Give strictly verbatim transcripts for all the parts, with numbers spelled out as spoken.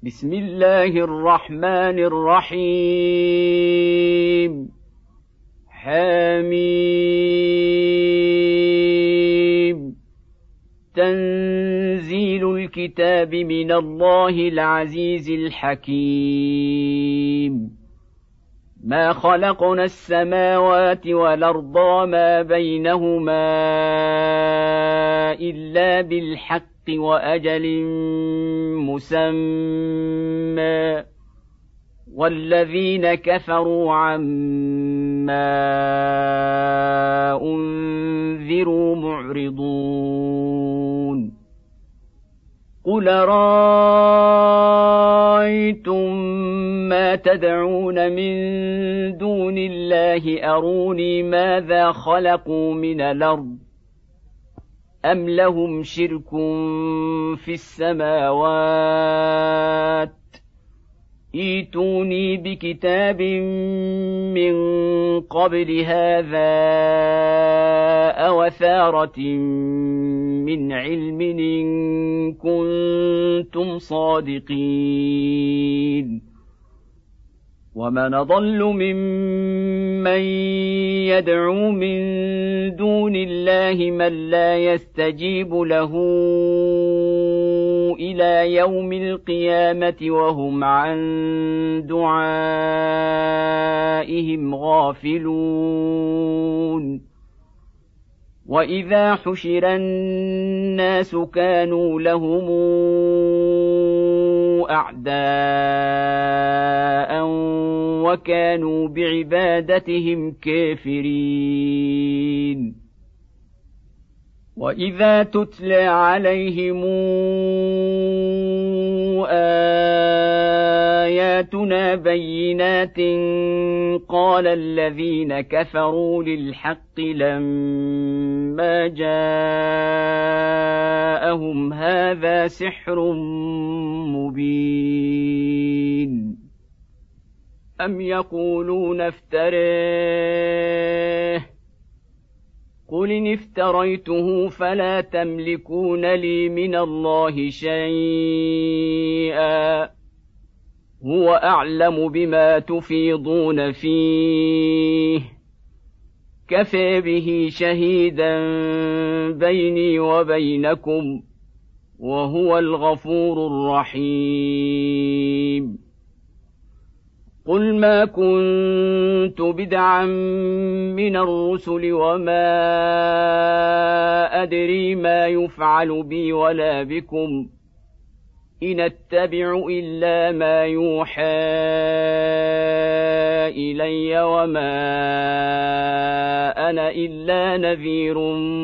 بسم الله الرحمن الرحيم حميم تنزيل الكتاب من الله العزيز الحكيم ما خلقنا السماوات والأرض وما بينهما إلا بالحق وأجل مسمى والذين كفروا عما أنذروا معرضون قل رأيتم ما تدعون من دون الله أروني ماذا خلقوا من الأرض أم لهم شرك في السماوات ائتوني بكتاب من قبل هذا أو أثارة من علم إن كنتم صادقين ومن أضل ممن يدعو من دون الله من لا يستجيب له إلى يوم القيامة وهم عن دعائهم غافلون وإذا حشر الناس كانوا لهم أعداء وكانوا بعبادتهم كافرين وإذا تتلى عليهم آياتنا بينات قال الذين كفروا للحق لما جاءهم هذا سحر مبين أم يقولون افتريه قل إن افتريته فلا تملكون لي من الله شيئا هو أعلم بما تفيضون فيه كفى به شهيدا بيني وبينكم وهو الغفور الرحيم قل ما كنت بدعا من الرسل وما أدري ما يفعل بي ولا بكم إن أتبع إلا ما يوحى إلي وما أنا إلا نذير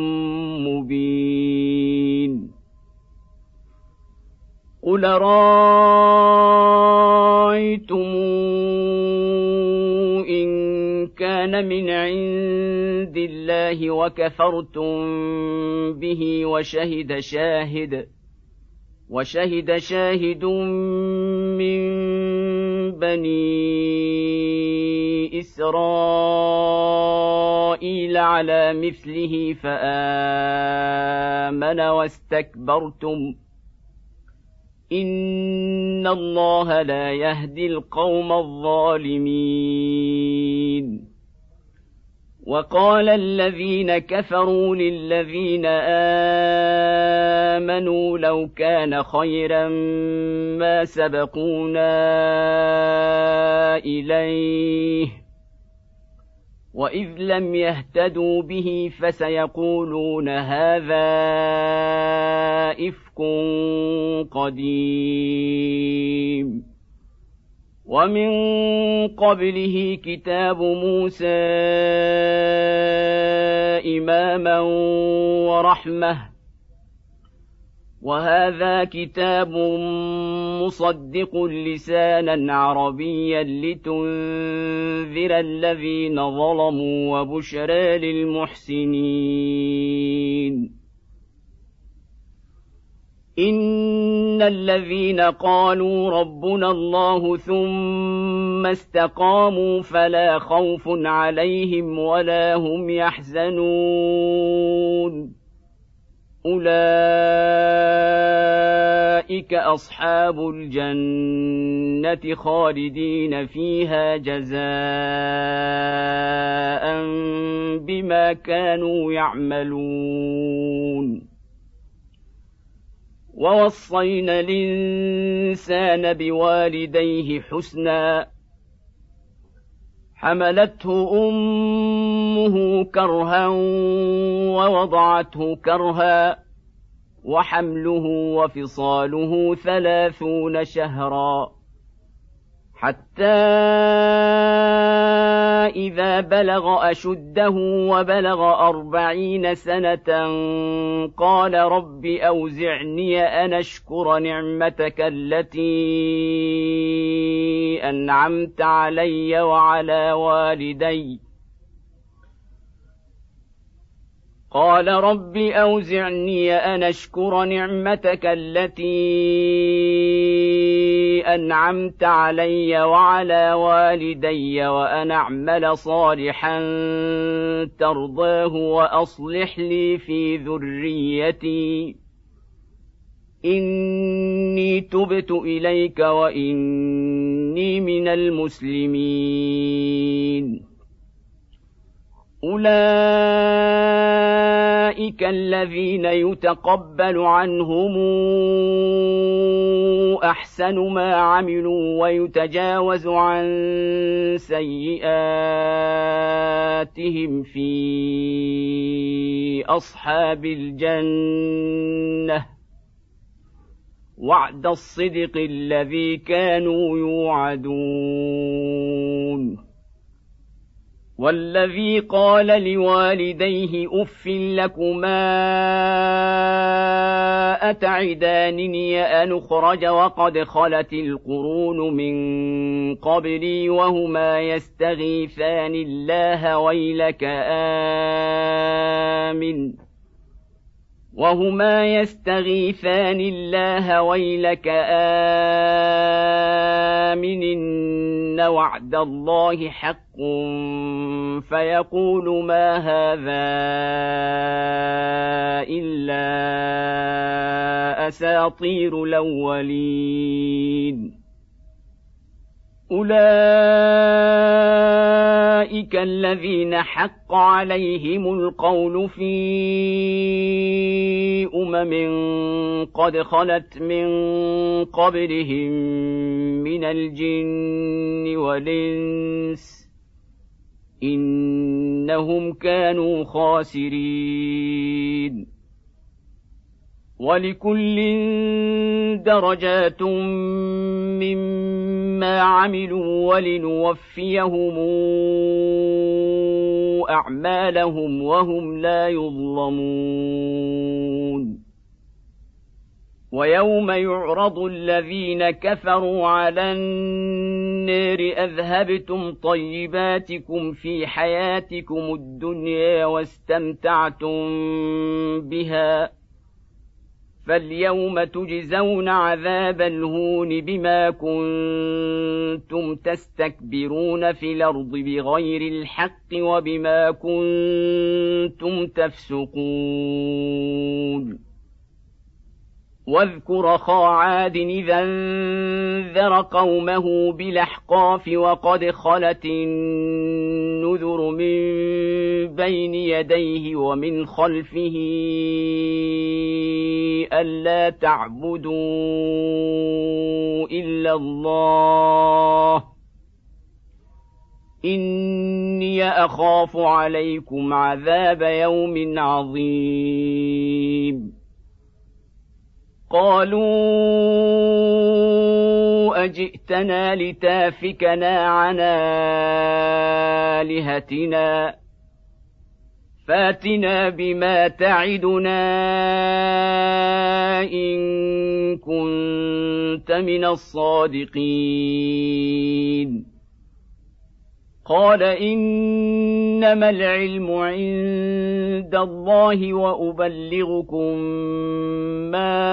مبين قل رأيتم إن كان من عند الله وكفرتم به وشهد شاهد وشهد شاهد من بني إسرائيل على مثله فآمن واستكبرتم إن الله لا يهدي القوم الظالمين وقال الذين كفروا للذين آمنوا لو كان خيرا ما سبقونا إليه وإذ لم يهتدوا به فسيقولون هذا إفك قديم ومن قبله كتاب موسى إماما ورحمة وهذا كتاب مصدق لسانا عربيا لتنذر الذين ظلموا وبشرى للمحسنين إن الذين قالوا ربنا الله ثم استقاموا فلا خوف عليهم ولا هم يحزنون أولئك أصحاب الجنة خالدين فيها جزاء بما كانوا يعملون ووصينا الإنسان بوالديه حسنا حملته أمه كرها ووضعته كرها وحمله وفصاله ثلاثون شهرا حتى إذا بلغ أشده وبلغ أربعين سنة قال رب أوزعني أن أشكر نعمتك التي أنعمت علي وعلى والدي قال رب أوزعني أن أشكر نعمتك التي أنعمت علي وعلى والدي وأن أعمل صالحا ترضاه وأصلح لي في ذريتي إني تبت إليك وإني من المسلمين أولئك الذين يتقبل عنهم أحسن ما عملوا ويتجاوز عن سيئاتهم في أصحاب الجنة وعد الصدق الذي كانوا يوعدون والذي قال لوالديه أف لكما أتعدانني أن أخرج وقد خلت القرون من قبلي وهما يستغيثان الله ويلك آمن وهما يستغيثان الله ويلك آمن إن وعد الله حق فيقول ما هذا إلا أساطير الأولين أولئك الذين حق عليهم القول في أمم قد خلت من قبلهم من الجن والإنس إنهم كانوا خاسرين ولكل درجات مما عملوا ولنوفيهم أعمالهم وهم لا يظلمون ويوم يعرض الذين كفروا على النار أذهبتم طيباتكم في حياتكم الدنيا واستمتعتم بها فاليوم تجزون عذاب الهون بما كنتم تستكبرون في الأرض بغير الحق وبما كنتم تفسقون واذكر أخا عاد إذا انذر قومه بالأحقاف وقد خلت النذر من بين يديه ومن خلفه ألا تعبدوا إلا الله إني أخاف عليكم عذاب يوم عظيم قالوا أجئتنا لتافكنا عن آلهتنا فاتنا بما تعدنا إن كنت من الصادقين قال إنما العلم عند الله وأبلغكم ما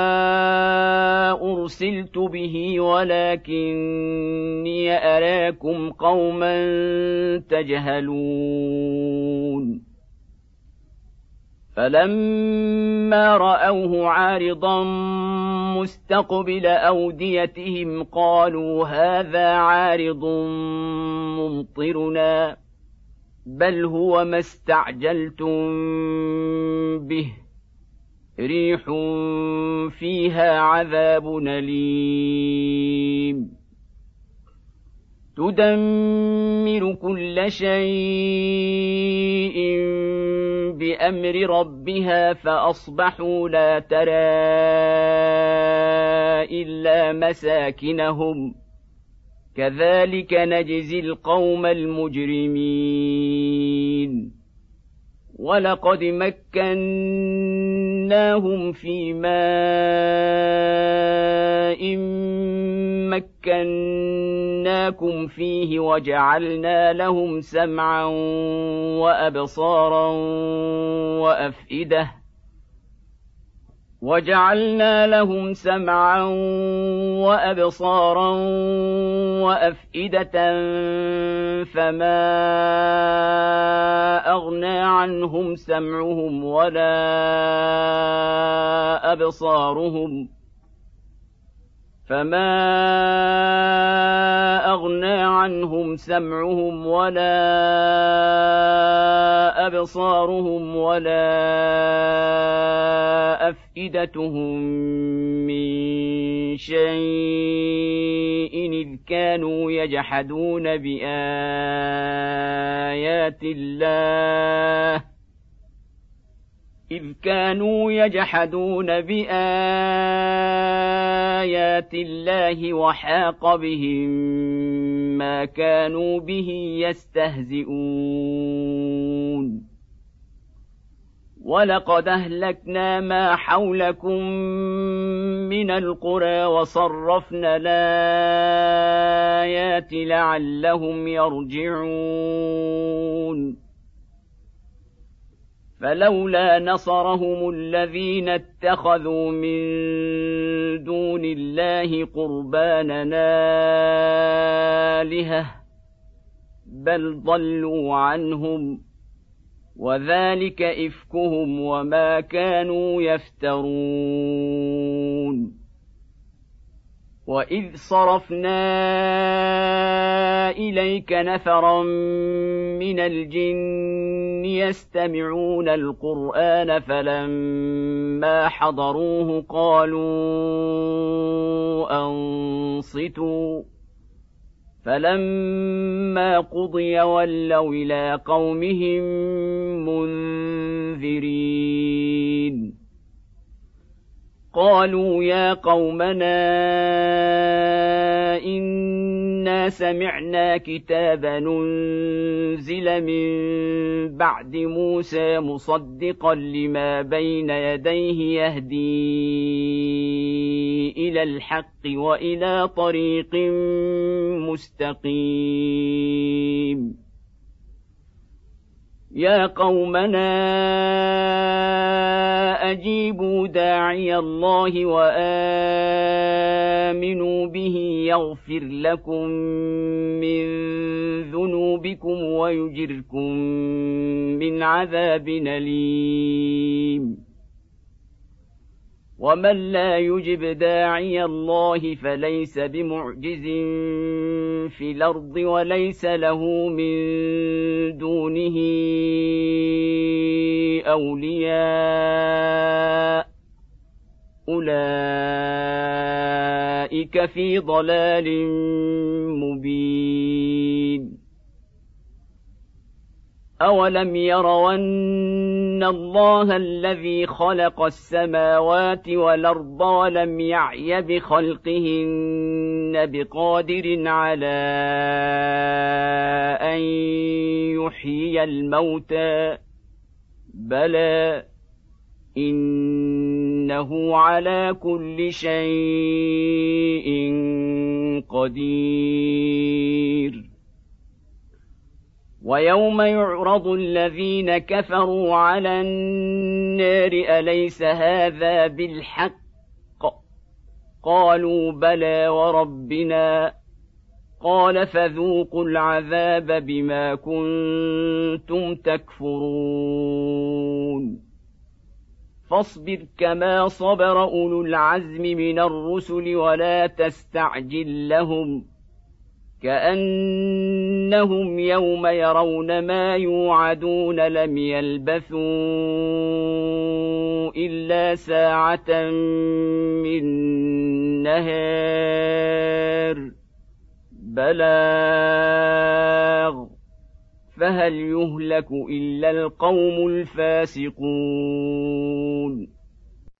أرسلت به ولكني أراكم قوما تجهلون فلما رأوه عارضا مستقبل أوديتهم قالوا هذا عارض ممطرنا بل هو ما استعجلتم به ريح فيها عذاب أليم تدمر كل شيء بأمر ربها فأصبحوا لا ترى إلا مساكنهم كذلك نجزي القوم المجرمين ولقد مكناهم في ماء مكناكم فيه وجعلنا لهم سمعا وأبصارا وأفئدة وجعلنا لهم سمعا وأبصارا وأفئدة فما أغنى عنهم سمعهم ولا أبصارهم فما أغنى عنهم سمعهم ولا أبصارهم ولا أفئدتهم من شيء إذ كانوا يجحدون بآيات الله إذ كانوا يجحدون بآيات الله وحاق بهم ما كانوا به يستهزئون ولقد أهلكنا ما حولكم من القرى وصرفنا الآيات لعلهم يرجعون فلولا نصرهم الذين اتخذوا من دون الله قربانا آلهة بل ضلوا عنهم وذلك إفكهم وما كانوا يفترون وإذ صرفنا إليك نفرا من الجن يستمعون القرآن فلما حضروه قالوا أنصتوا فلما قضي ولوا إلى قومهم منذرين قالوا يا قومنا إنا سمعنا كتابا أنزل من بعد موسى مصدقا لما بين يديه يهدي إلى الحق وإلى طريق مستقيم يا قومنا أجيبوا داعي الله وآمنوا به يغفر لكم من ذنوبكم ويجركم من عذاب أليم ومن لا يجب داعي الله فليس بمعجز في الأرض وليس له من دونه أولياء أولئك في ضلال مبين أولم يروا أن الله الذي خلق السماوات والأرض ولم يعي بخلقهن بقادر على أن يحيي الموتى بلى إنه على كل شيء قدير ويوم يعرض الذين كفروا على النار أليس هذا بالحق قالوا بلى وربنا قال فذوقوا العذاب بما كنتم تكفرون فاصبر كما صبر أولو العزم من الرسل ولا تستعجل لهم كأنهم يوم يرون ما يوعدون لم يلبثوا إلا ساعة من نهار بلاغ فهل يهلك إلا القوم الفاسقون